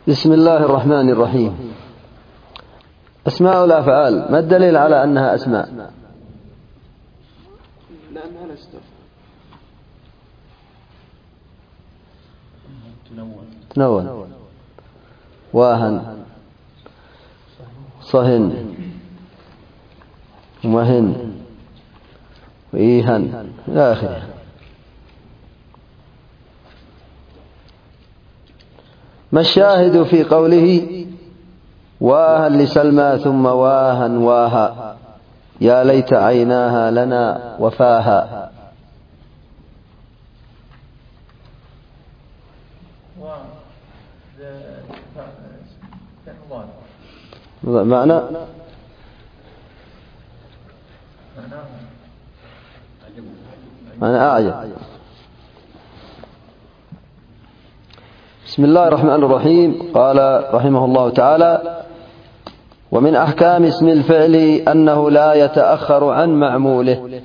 بسم الله الرحمن الرحيم. أسماء الأفعال، ما الدليل على أنها أسماء؟ لأنها لا تنون، واهن، صهن، وهن، وإيهن إلى آخره. ما الشاهد في قوله واها لسلمى ثم واها واها يا ليت عيناها لنا وفاها؟ معنى أعجب. بسم الله الرحمن الرحيم. قال رحمه الله تعالى: ومن أحكام اسم الفعل أنه لا يتأخر عن معموله.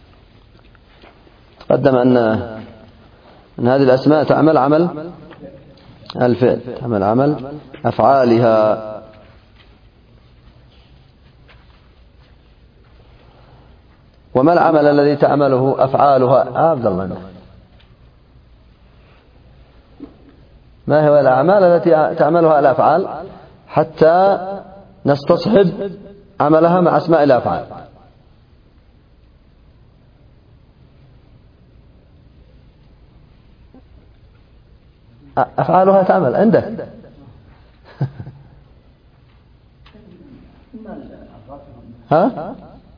تقدم أن هذه الأسماء تعمل عمل الفعل، تعمل عمل أفعالها. وما العمل الذي تعمله أفعالها؟ عبد الله، ما هو الأعمال التي تعملها الأفعال حتى نستصحب عملها مع أسماء الأفعال؟ أفعالها تعمل عندك. ها؟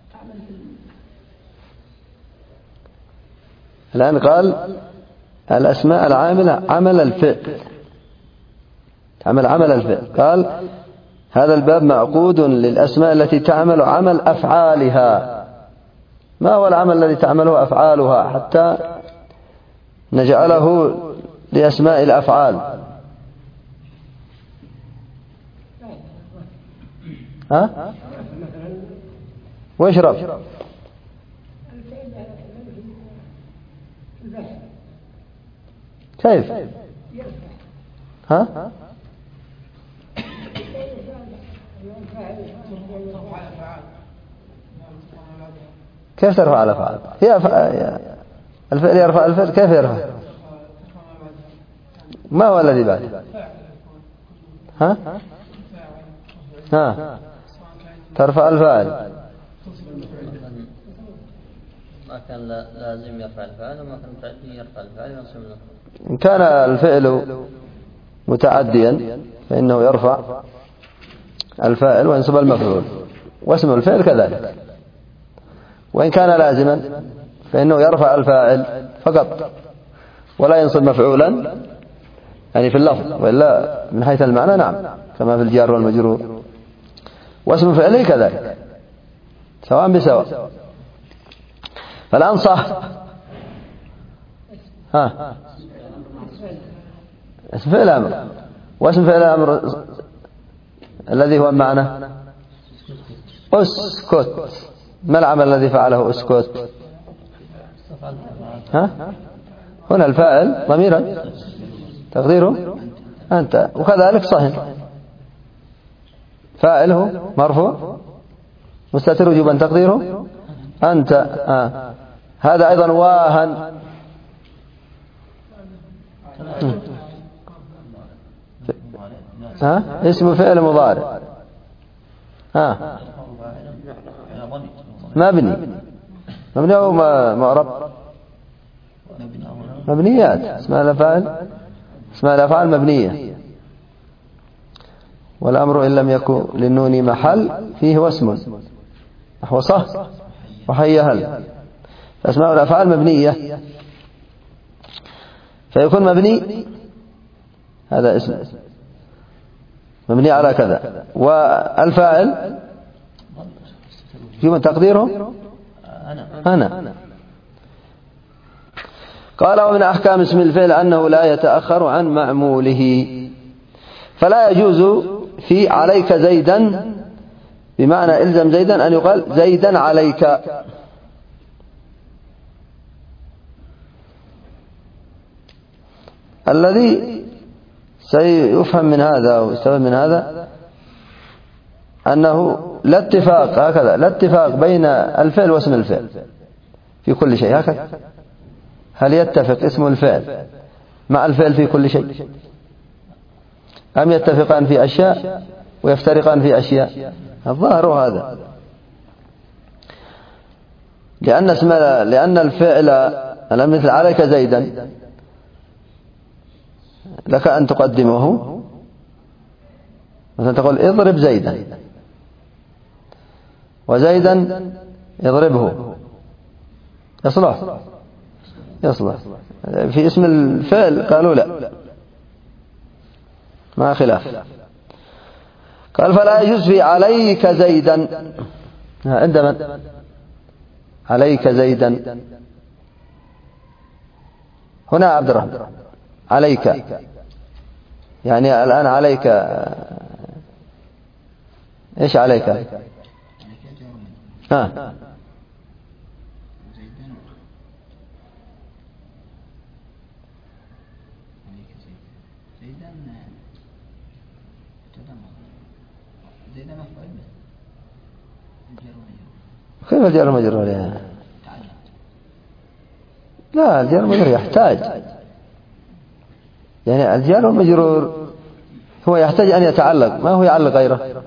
الآن قال الأسماء العاملة عمل الفعل، تعمل عمل الفعل. قال هذا الباب معقود للأسماء التي تعمل عمل أفعالها. ما هو العمل الذي تعمله أفعالها حتى نجعله لأسماء الأفعال؟ ها؟ واشرب. كيف؟ ها؟ كيف ترفع الأفعال؟ هي الفعل يرفع الفعل، كيف يرفع؟ ما هو الذي بعد؟ ها؟ ها؟ ترفع الفاعل. ما كان لازم يرفع الفاعل، وما كان متعدي يرفع الفاعل وينصب المفعول. إن كان الفعل متعديا فإنه يرفع الفاعل وينصب المفعول، واسم الفعل كذلك. وإن كان لازما فإنه يرفع الفاعل فقط ولا ينصب مفعولا، يعني في اللفظ، وإلا من حيث المعنى نعم، كما في الجار والمجرور. واسم فعله كذلك سواء بسواء. فالآن صح. ها؟ اسم فعل أمر، واسم فعل أمر الذي هو معنى أسكت. ما العمل الذي فعله أسكت؟ ها؟ هنا الفاعل ضميرا تقديره أنت، وكذلك صهن فاعله مرفوع مستتر وجوبا تقديره أنت. هذا أيضا واهن. اسم فعل مضارع. مبني أو معرب؟ مبنيات. اسمها الأفعال مبنية. والأمر إن لم يكن للنون محل فيه واسم نحو صح وحيهل. فأسماء الأفعال مبنية، فيكون مبني هذا اسم مبني على كذا، والفاعل يوم تقديره أنا. قال: ومن أحكام اسم الفعل أنه لا يتأخر عن معموله. فلا يجوز في عليك زيدا بمعنى إلزم زيدا أن يقال زيدا عليك. الذي سيفهم من هذا ويستفاد من هذا أنه لا اتفاق هكذا، لا اتفاق بين الفعل واسم الفعل في كل شيء هكذا. هل يتفق اسم الفعل مع الفعل في كل شيء، أم يتفقان في أشياء ويفترقان في أشياء؟ الظاهر هذا، لأن الفعل مثل عليك زيدا لك أن تقدمه مثلا تقول اضرب زيدا، وزيدا اضربه، يصلح. في اسم الفعل قالوا لا، ما خلاف. قال فلا يجوز في عليك زيدا، عندما عليك زيدا هنا عبد الرحمن عليك، يعني الآن عليك إيش عليك؟ ها كيف الجار المجرور يعني؟ لا، الجار المجرور يحتاج، يعني الجار المجرور هو يحتاج أن يتعلق، ما هو يعلق غيره.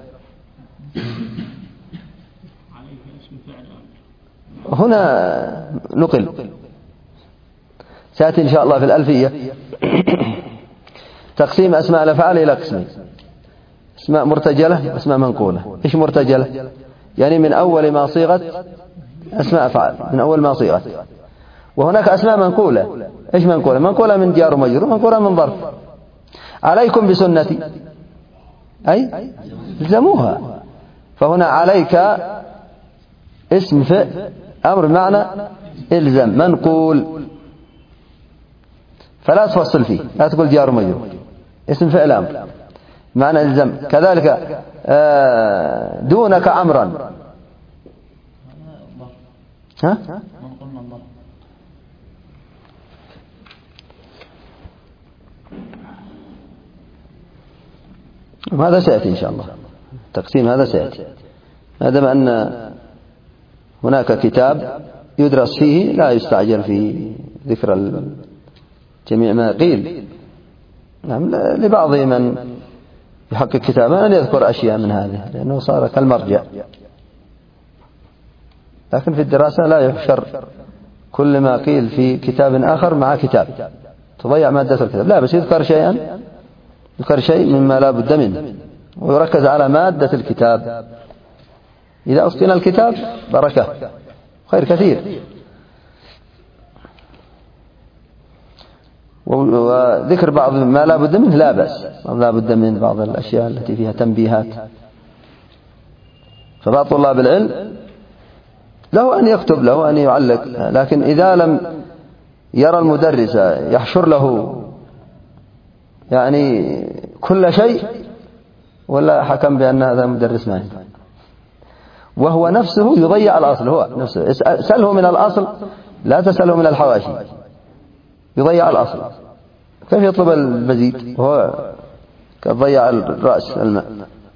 هنا نقل سيأتي إن شاء الله في الألفية تقسيم أسماء الأفعال إلى قسمين: أسماء مرتجلة وأسماء منقولة. إيش مرتجلة؟ يعني من أول ما صيغت أسماء أفعال، من أول ما صيغت. وهناك أسماء منقولة. إيش منقولة؟ منقولة من جار ومجرور، منقولة من ظرف. عليكم بسنتي، أي الزموها. فهنا عليك اسم فعل أمر بمعنى الزم، منقول، فلا تفصل فيه، لا تقول جار ومجرور، اسم فعل أمر معنى الزم. كذلك دونك عمرا، ها؟ هذا سيأتي إن شاء الله، تقسيم هذا سيأتي. ما دام أن هناك كتاب يدرس فيه لا يستعجل في ذكر جميع ما قيل. نعم، لبعض من يحقق كتابا أن يذكر أشياء من هذه، لأنه صار كالمرجع. لكن في الدراسة لا يحشر كل ما قيل في كتاب آخر مع كتاب، تضيع مادة الكتاب. لا، بس يذكر شيء مما لا بد منه، ويركز على مادة الكتاب. إذا أتقن الكتاب بركة، خير كثير. وذكر بعض ما لا بد منه لا بأس، لا بد من بعض الأشياء التي فيها تنبيهات. فبعض طلاب العلم له أن يكتب، له أن يعلق، لكن إذا لم يرى المدرس يحشر له يعني كل شيء، ولا حكم بأن هذا مدرس ما ينفع، وهو نفسه يضيع الأصل. هو نفسه سأله من الأصل، لا تسأله من الحواشي، يضيع الأصل. كيف يطلب المزيد وهو كضيع الرأس الماء؟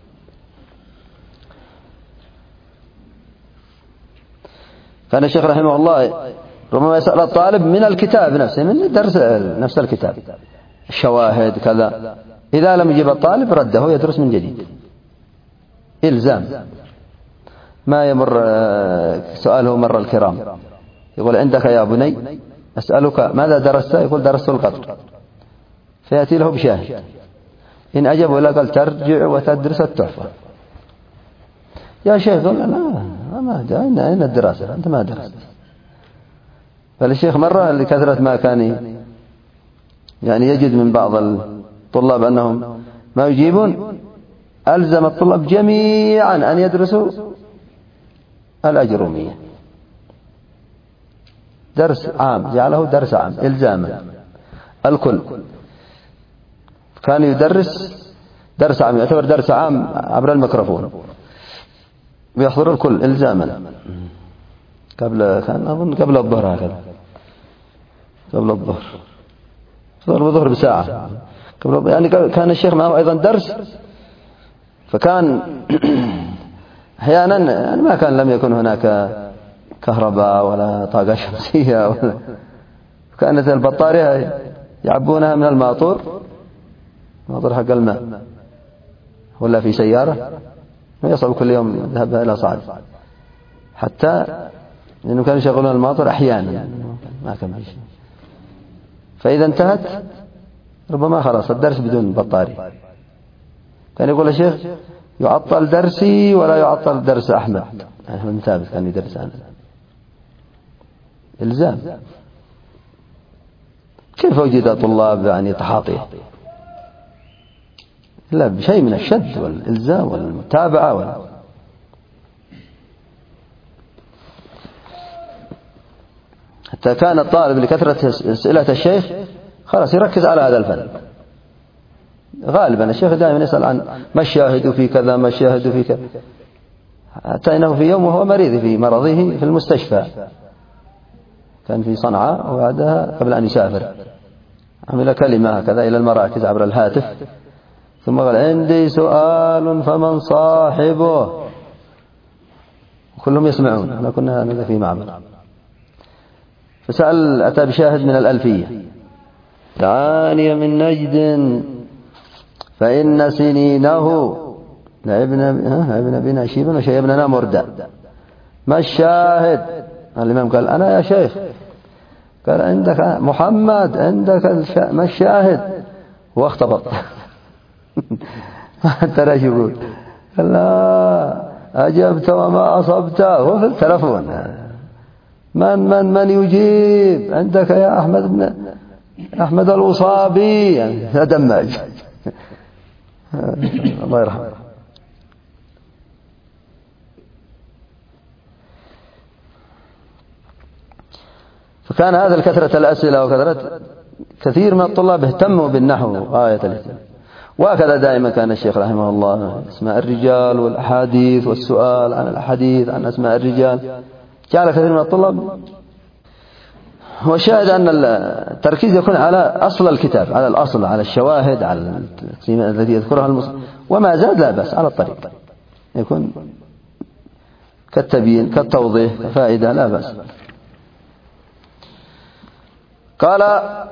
كان الشيخ رحمه الله ربما يسأل الطالب من الكتاب نفسه، من درس نفس الكتاب، الشواهد كذا. إذا لم يجيب الطالب رده، يدرس من جديد، إلزام. ما يمر سؤاله مر الكرام، يقول عندك يا بني أسألك ماذا درست؟ يقول درست القدر، فيأتي له بشاهد. إن أجب ولا قال ترجع وتدرس التحفة. يا شيخ قال لا، أين الدراسة؟ أنت ما درست. فالشيخ مرة لكثرة ما كان يعني يجد من بعض الطلاب أنهم ما يجيبون، ألزم الطلاب جميعا أن يدرسوا الأجرومية، درس عام، جعله درس عام إلزاما. الكل كان يدرس درس عام، يعتبر درس عام عبر الميكروفون، ويحضر الكل إلزاما. كان أظن قبل الظهر، هكذا قبل الظهر، صار الظهر بساعة. يعني كان الشيخ معه أيضا درس، فكان أحيانا يعني ما كان لم يكن هناك كهرباء ولا طاقة شمسية كانت البطارية يعبونها من الماطور حق الماء ولا في سيارة، ويصعب كل يوم يذهب إلى صعد، حتى لأنه كانوا يشغلون الماطور أحيانا ما كان شيء. فإذا انتهت ربما خلاص الدرس بدون بطاري. كان يقول الشيخ يعطل درسي ولا يعطل درس أحمد، أحمد ثابت كان يدرس عنه إلزام. كيف وجد طلاب يعني تحاطيه؟ لا، بشيء من الشد والإلزام والمتابعة حتى كان الطالب لكثرة أسئلة الشيخ خلاص يركز على هذا الفن. غالبا الشيخ دائما يسأل عن ما الشاهد في كذا، ما الشاهد في كذا، حتى إنه في يوم وهو مريض في مرضه في المستشفى، كان في صنعاء وبعدها قبل أن يسافر عمل كلمة هكذا إلى المراكز عبر الهاتف، ثم قال عندي سؤال فمن صاحبه، كلهم يسمعون. احنا كنا هذا في معمل، فسأل أتى بشاهد من الألفية: تعاني من نجد فإن سنينه لعبنا بنا شيبا وشيبنا مردا، ما الشاهد؟ الإمام قال أنا يا شيخ. قال عندك محمد، عندك ما الشاهد؟ واختبط حتى لا يقول لا أجبت وما أصبت، هو في التلفون من يجيب؟ عندك يا أحمد الوصابي، يعني دماج الله يرحمه. فكان هذا الكثرة الأسئلة وكثرة كثير من الطلاب اهتموا بالنحو غاية الاهتمام. وهكذا دائما كان الشيخ رحمه الله اسماء الرجال والأحاديث والسؤال عن الأحاديث عن أسماء الرجال جعل كثير من الطلاب. والشاهد أن التركيز يكون على أصل الكتاب، على الأصل، على الشواهد، على الذي يذكرها المصنف، وما زاد لا بأس على الطريق يكون كالتبيين كالتوضيح كفائدة لا بأس. قال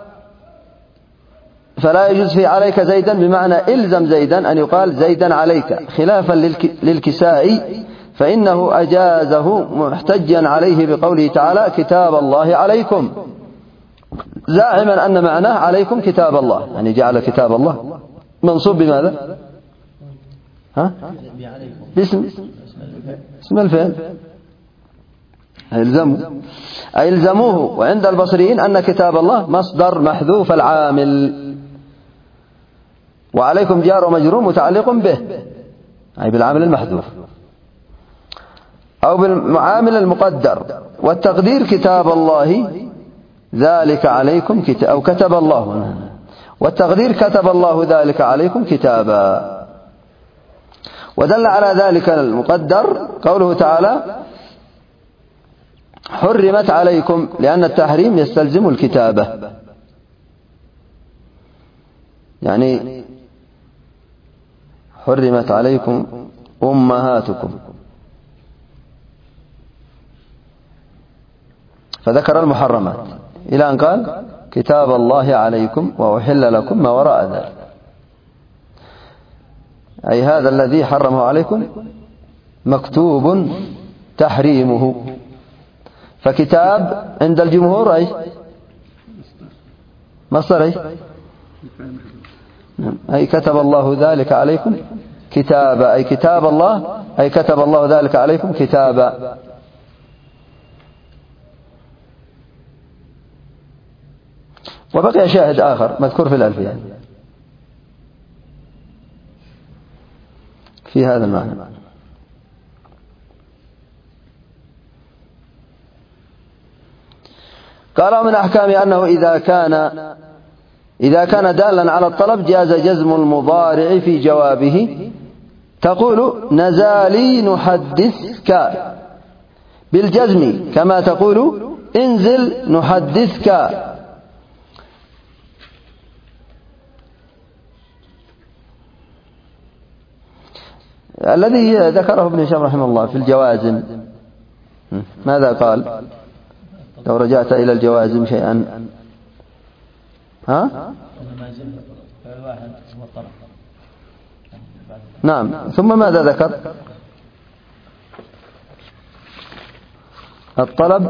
فلا يجوز في عليك زيدا بمعنى إلزم زيدا أن يقال زيدا عليك، خلافا للكسائي فإنه أجازه محتجا عليه بقوله تعالى كتاب الله عليكم، زاعما أن معناه عليكم كتاب الله، يعني جعل كتاب الله منصوب بماذا؟ باسم الفعل ألزموه. وعند البصريين أن كتاب الله مصدر محذوف العامل، وعليكم جار ومجرور متعلق به أي بالعامل المحذوف أو بالعامل المقدر، والتقدير كتاب الله ذلك عليكم أو كتب الله، والتقدير كتب الله ذلك عليكم كتابا. ودل على ذلك المقدر قوله تعالى حرمت عليكم، لأن التحريم يستلزم الكتابة، يعني حرمت عليكم أمهاتكم، فذكر المحرمات إلى أن قال كتاب الله عليكم وأحل لكم ما وراء ذلك، أي هذا الذي حرمه عليكم مكتوب تحريمه. فكتاب عند الجمهور مصدر أي كتب الله ذلك عليكم كتابا، أي كتاب الله أي كتب الله ذلك عليكم كتابا. وبقي شاهد آخر مذكور في الألفية في هذا المعنى. قال من أحكامه أنه إذا كان دالا على الطلب جاز جزم المضارع في جوابه، تقول نزالي نحدثك بالجزم كما تقول انزل نحدثك. الذي ذكره ابن هشام رحمه الله في الجوازم ماذا قال؟ لو رجعت إلى الجوازم شيئا ها؟ نعم. ثم ماذا ذكر؟ الطلب.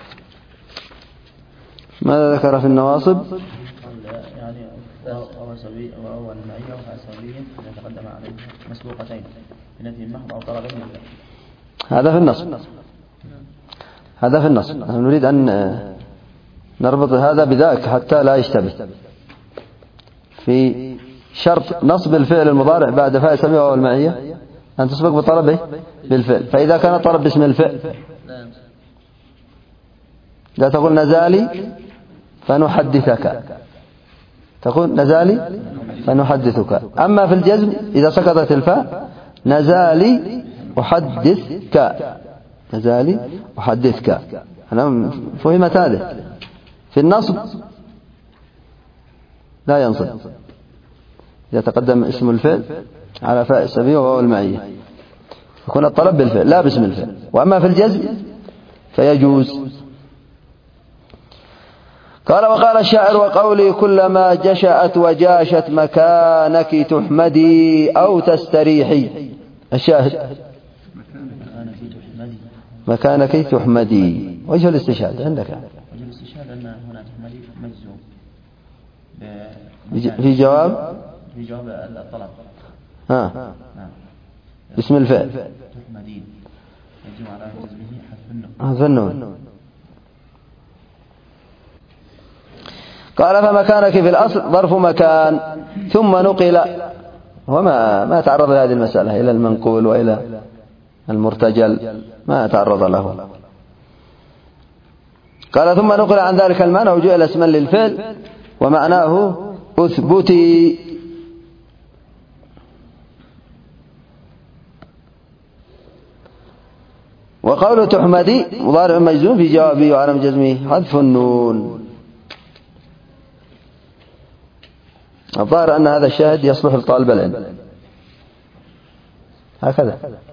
ماذا ذكر في النواصب؟ يعني أول المعية وفاسبية إذا تقدم عليه مسبوقتين بنفي محض أو طلب من هذا في النص. هذا في النص. نحن نريد أن نربط هذا بذاك حتى لا يشتبه. في شرط نصب الفعل المضارع بعد فاء سبيل وهو المعية أن تسبق بطلبه بالفعل. فإذا كان الطلب باسم الفعل لا تقول نزالي فنحدثك، تقول نزالي فنحدثك. أما في الجزم إذا سقطت الفاء نزالي أحدثك، نزالي أحدثك. أنا فهمت هذه. في النصب لا ينصب إذا تقدم اسم الفعل على فاء السبيل وهو المعية يكون الطلب بالفعل لا باسم الفعل. وأما في الجزم فيجوز. قال وقال الشاعر وقولي كلما جشأت وجاشت مكانك تحمدي أو تستريحي. الشاهد مكانك تحمدي. وجه الاستشهاد عندك؟ وجه الاستشهاد أن هنا تحمدي مجزوم في جواب الطلب باسم الفعل تحمدين يجب على جزمه حذف النون. قال فمكانك في الأصل ظرف مكان ثم نقل. وما تعرض لهذه المسألة إلى المنقول وإلى المرتجل، ما تعرض له. قال ثم نقل عن ذلك المعنى وجعل اسما للفعل ومعناه أثبتي. وقول تحمدي مضارع مجزوم في جوابه وعلم جزمه حذف النون. الظاهر أن هذا الشاهد يصلح لطالب العلم هكذا.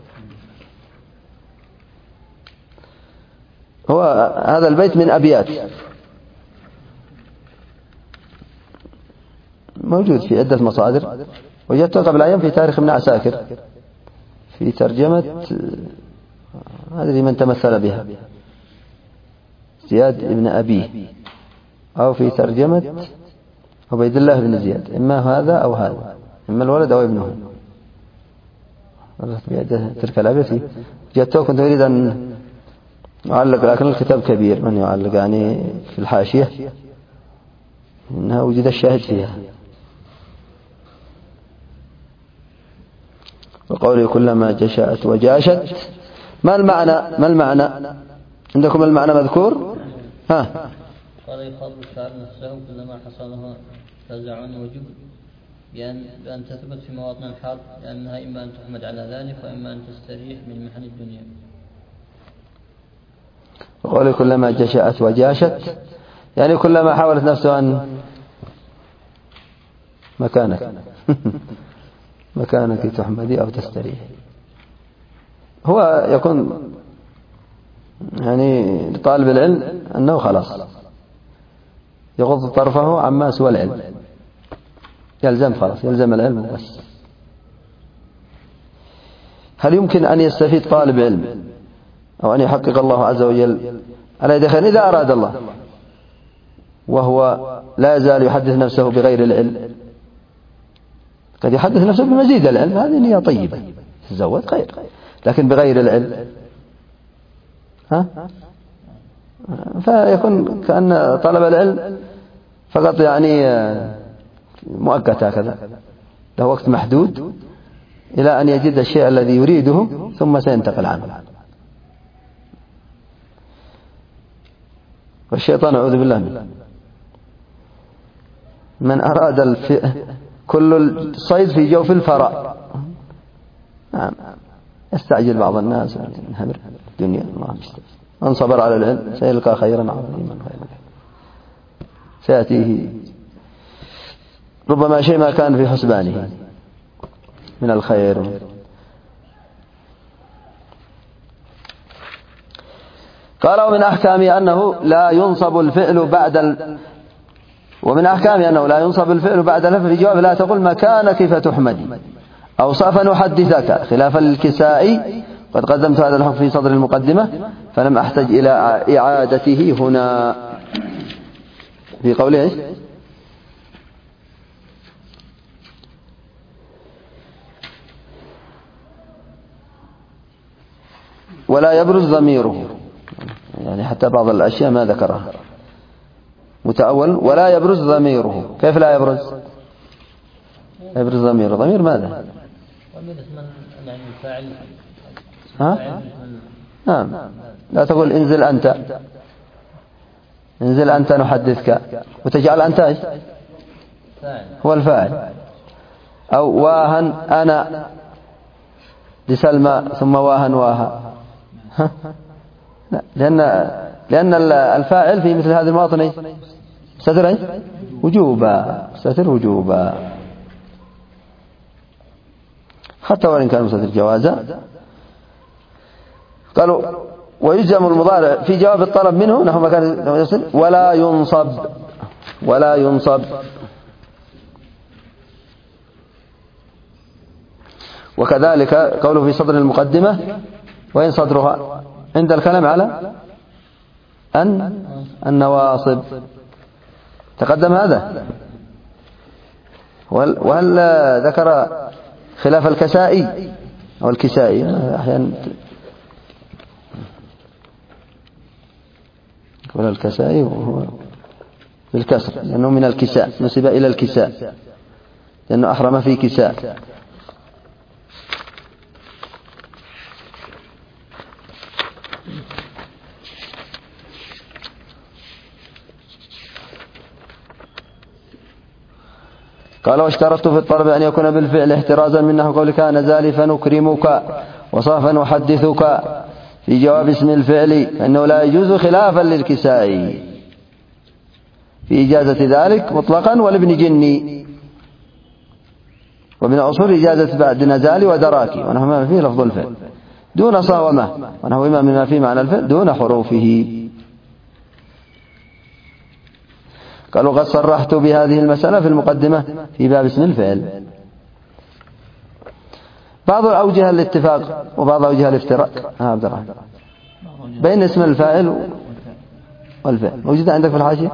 هو هذا البيت من أبيات موجود في عدة مصادر. وجدته قبل أيام في تاريخ ابن عساكر في ترجمة هذه من تمثل بها زياد بن أبيه، أو في ترجمة عبيد الله بن زياد، إما هذا أو هذا، إما الولد أو ابنه. تلك الأبيات جدته كنت أريد أن أعلق لكن الكتاب كبير من يعلق يعني في الحاشية إنها وجد الشاهد فيها. وقوله كلما جشأت وجاشت. ما المعنى عندكم؟ المعنى مذكور ها؟ قال يخاطب الشاعر نفسه كلما حصل له فزع وجب بأن تثبت في مواطن الحال لأنها إما أن تحمد على ذلك وإما أن تستريح من محن الدنيا. وقوله كلما جشأت وجاشت يعني كلما حاولت نفسه أن مكانك تحمدي أو تستريح. هو يكون يعني لطالب العلم أنه خلاص يغض طرفه عما سوى العلم، يلزم العلم بس. هل يمكن أن يستفيد طالب علم أو أن يحقق الله عز وجل على يد خير إذا أراد الله وهو لا يزال يحدث نفسه بغير العلم؟ قد يحدث نفسه بمزيد العلم، هذه نية طيبة تزود خير، لكن بغير العلم فيكون كأن طلب العلم فقط يعني مؤقت هكذا، له وقت محدود إلى أن يجد الشيء الذي يريده ثم سينتقل عنه. والشيطان أعوذ بالله منه من أراد كل الصيد في جوف الفراء. نعم يستعجل بعض الناس ينهمر الدنيا. الله المستعان. من صبر على العلم سيلقى خيرا عظيما سيأتيه ربما شيء ما كان في حسبانه من الخير. قال ومن أحكامه أنه لا ينصب الفعل ومن أحكامه أنه لا ينصب الفعل بعد لف في جواب لا تقل مكانك فتحمدي أو صافا نحدثك خلافا للكسائي. قد قدمت هذا الحكم في صدر المقدمة فلم أحتج إلى إعادته هنا. في قوله إيش؟ ولا يبرز ضميره، يعني حتى بعض الأشياء ما ذكرها متأول. ولا يبرز ضميره، كيف لا يبرز؟ يبرز ضميره، ضمير ماذا؟ يعني الفاعل. ها؟ نعم، لا تقول انزل أنت، انزل أنت نحدثك، وتجعل أنت إيش؟ هو الفاعل. أو واهن أنا لسلمى ثم واهن واها، لأن الفاعل في مثل هذه المواطن مستتر وجوبا، مستتر وجوبا حتى وإن كان مستتر جوازا. قالوا ويجزم المضارع في جواب الطلب منه نحو ما كان يصل ولا ينصب، ولا ينصب. وكذلك قوله في صدر المقدمة وين صدرها؟ عند الكلام على النواصب تقدم هذا. وهل ذكر خلاف الكسائي أو الكسائي؟ أحيانا ولا الكسائي وهو بالكسر لأنه من الكساء، نسب إلى الكساء لأنه أحرم في كساء. قال واشترطت في الطلب أن يكون بالفعل احترازا من نحو قولك أنا زالفا نكرمك وصافا نحدثك في جواب اسم الفعل، فإنه لا يجوز خلافا للكساء في إجازة ذلك مطلقا والابن جني. ومن أصول إجازة بعد نزال ودراكي ونحو ما فيه لفظ الفعل دون صاومة ونحو ما فيه معنى الفعل دون حروفه. قالوا قد صرحت بهذه المسألة في المقدمة في باب اسم الفعل. بعض أوجه الاتفاق وبعض أوجه الافتراق عبد الرحمن بين اسم الفاعل والفعل موجودة عندك في الحاشية؟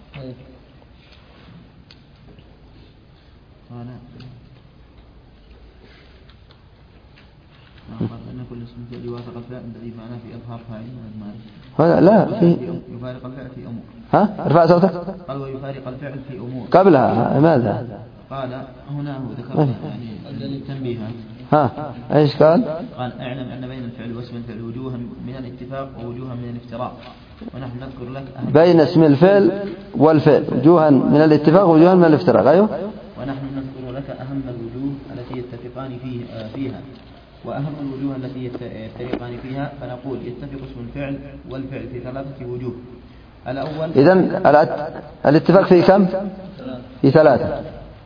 أن كل اسم فعل يوافق الفعل الذي معناه في إظهار فاعل هذا لا في يفارق الفعل في أمور. ها ارفع صوتك. قال ويفارق الفعل في أمور قبلها ماذا؟ قال هنا هو ذكر يعني تنبيها. ها ايش قال؟ قال اعلم أن بين الفعل واسم الفعل وجوها من الاتفاق ووجوها من الافتراق ونحن نذكر لك بين اسم الفعل والفعل وجوها من الاتفاق ووجوها من الافتراق. أيوه. ونحن نذكر لك أهم الوجوه التي يتفقان فيها وأهم الوجوه التي يفترقان فيها، فنقول يتفق اسم الفعل والفعل في ثلاثة وجوه. الأول إذن الاتفاق في كم؟ في ثلاثة.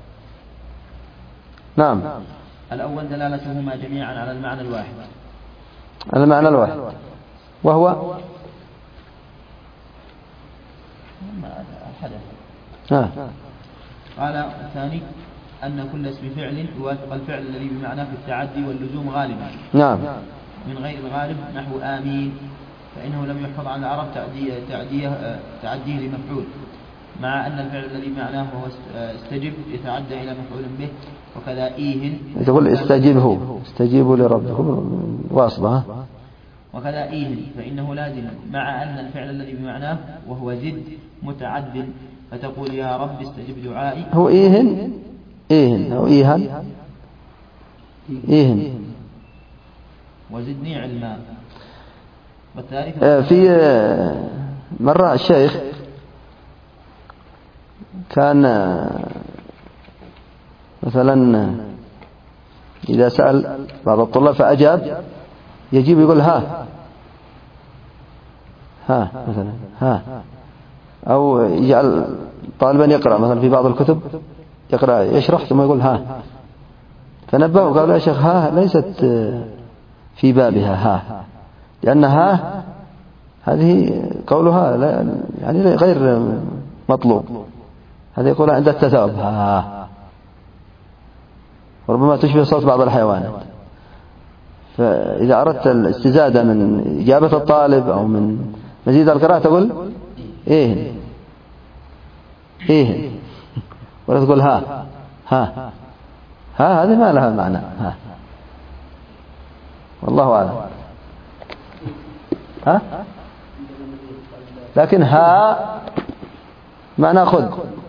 نعم. الأول دلالتهما جميعا على المعنى الواحد. المعنى الواحد وهو الحدث. قال الثاني أن كل اسم فعل يوافق الفعل الذي بمعناه في التعدي واللزوم غالبا. نعم. من غير الغالب نحو آمين فإنه لم يحفظ عن العرب تعديه لمفعول، مع أن الفعل الذي معناه هو استجب يتعدى إلى مفعول به. وكذا إيهن تقول استجيبوا لربكم واصبة. وكذا إيهن فإنه لازم مع أن الفعل الذي بمعناه وهو زد متعد، فتقول يا رب استجب دعائي. هو إيهن أو إيهن وزدني علما. والثالث في مرة الشيخ كان مثلا إذا سأل بعض الطلاب فأجاب يجيب يقول ها مثلا أو يجعل طالبا يقرأ مثلا في بعض الكتب يقرأ يشرح ثم يقول ها، فنبهوا وقالوا يا شيخ ها ليست في بابها ها، لأن ها هذه قولها لا يعني غير مطلوب. هذه يقولها عند التثاؤب وربما تشبه صوت بعض الحيوانات. فإذا أردت الاستزادة من إجابة الطالب أو من مزيد القراءة تقول إيه ولا تقول ها هذه ما لها معنى. والله أعلم. لكن معنى خذ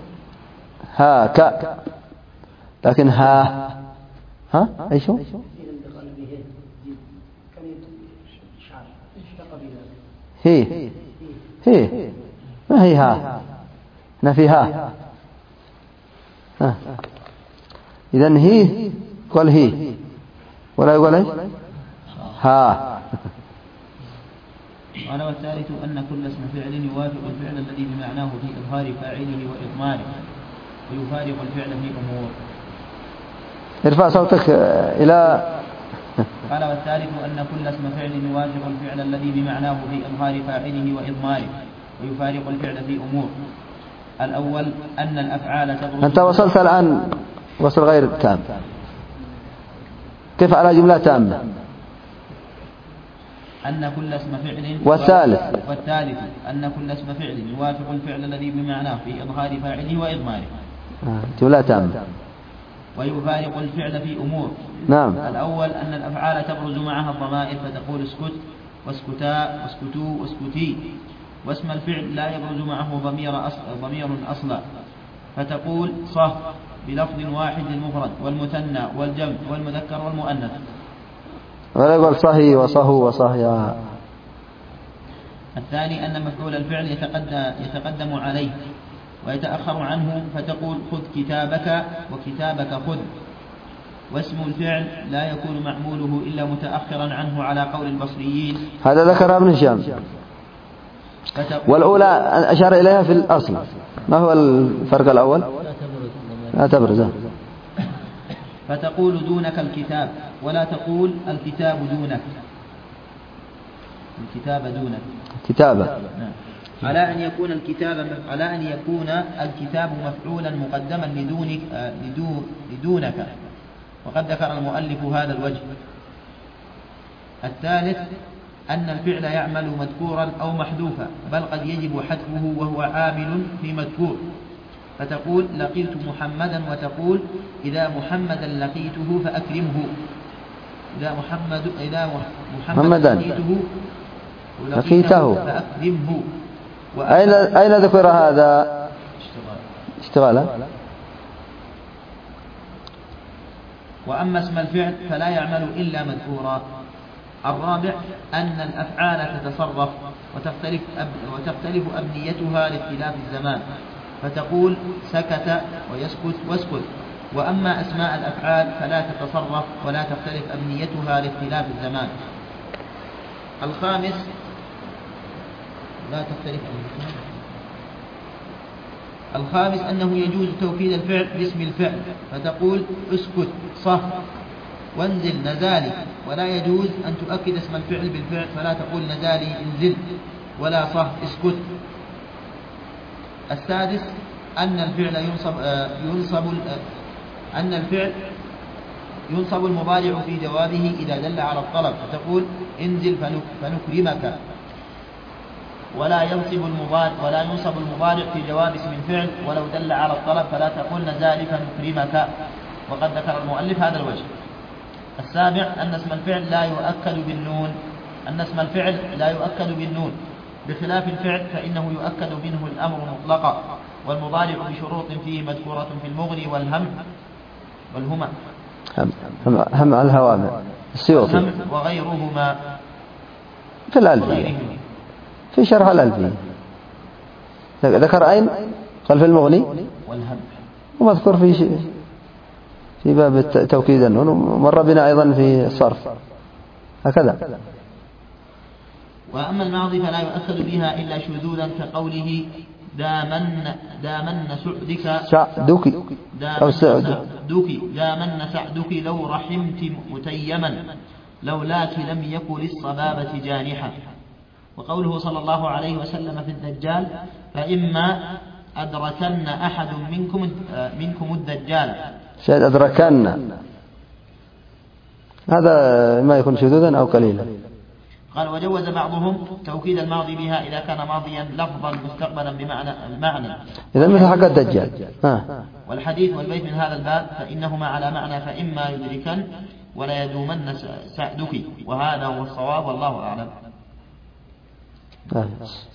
ك، لكن أي شو هي ما هي هنا فيها إذن هي قال هي ولا يقول ايش قال والثالث أن كل اسم فعل يوافق الفعل الذي بمعناه في إظهار فاعله وإضماره ويفارق الفعل في أمور. ارفع صوتك إلى. قال والثالث أن كل اسم فعل يوافق الفعل الذي بمعناه في إظهار فاعله وإضماره ويفارق الفعل في أمور. الأول أن الأفعال تبرز. أنت وصلت الآن وصل غير تام. كيف على جملة تامة؟ أن كل اسم فعل. والثالث أن كل اسم فعل يوافق الفعل الذي بمعناه في إظهار فاعله وإضماره. جملة تامة. ويفارق الفعل في أمور. نعم. الأول أن الأفعال تبرز معها الضمائر فتقول اسكت واسكتا واسكتوا واسكتي، واسم الفعل لا يبرز معه ضمير أصلا فتقول صه بلفظ واحد للمفرد والمثنى والجمع والمذكر والمؤنث. ولا يقول صهي وصهو وصهيا. الثاني أن مفعول الفعل يتقدم عليه ويتأخر عنه فتقول خذ كتابك وكتابك خذ. واسم الفعل لا يكون معموله إلا متأخرا عنه على قول البصريين. هذا ذكر ابن هشام. والأولى أشار إليها في الأصل. ما هو الفرق الأول؟ لا تبرز. فتقول دونك الكتاب ولا تقول الكتاب دونك. الكتاب دونك. كتابة. على أن يكون الكتاب مفعولا مقدما لدونك، وقد ذكر المؤلف هذا الوجه. الثالث أن الفعل يعمل مذكورا أو محذوفا، بل قد يجب حذفه وهو عامل في مذكور، فتقول لقيت محمدا وتقول إذا محمدا لقيته فأكرمه. إذا محمدا لقيته فأكرمه. أين ذكر هذا؟ اشتغالا. وأما اسم الفعل فلا يعمل إلا مذكورا. الرابع أن الأفعال تتصرف وتختلف أبنيتها لاختلاف الزمان، فتقول سكت ويسكت واسكت. وأما أسماء الأفعال فلا تتصرف ولا تختلف أبنيتها لاختلاف الزمان. الخامس لا تختلف أبنيتها. الخامس أنه يجوز توكيد الفعل باسم الفعل، فتقول اسكت صه وانزل نزالي، ولا يجوز أن تؤكد اسم الفعل بالفعل فلا تقول نزالي انزل ولا صه اسكت. السادس أن الفعل ينصب المضارع في جوابه إذا دل على الطلب، فتقول انزل فنكرمك. ولا ينصب المضارع في جواب اسم الفعل ولو دل على الطلب، فلا تقول نزال فنكرمك، وقد ذكر المؤلف هذا الوجه. السابع أن اسم الفعل لا يؤكد بالنون، بخلاف الفعل فإنه يؤكد منه الأمر مطلقا، والمضارع بشروط فيه مذكورة في المغني والهمة هم على الهوامع السيوطي وغيرهما في الألفية، في شرح الألفية ذكر أين؟ قال في المغني والهم، ومذكور في باب توكيد النون، ومر بنا أيضا في الصرف هكذا. وأما الماضي فلا يؤكد بها إلا شذوذا كقوله دامن سعدك لو رحمت متيما لولاك لم يكن للصبابة جانحا. وقوله صلى الله عليه وسلم في الدجال فإما أدركن أحد منكم الدجال. شاهد أدركن هذا ما يكون شذوذا أو قليلا. قال وجوز بعضهم توكيد الماضي بها إذا كان ماضيا لفظا مستقبلا بمعنى المعنى، إذا مثل حق الدجال. والحديث والبيت من هذا الباب فإنهما على معنى فإما يدركن ولا يدومن سعدك، وهذا هو الصواب والله أعلم.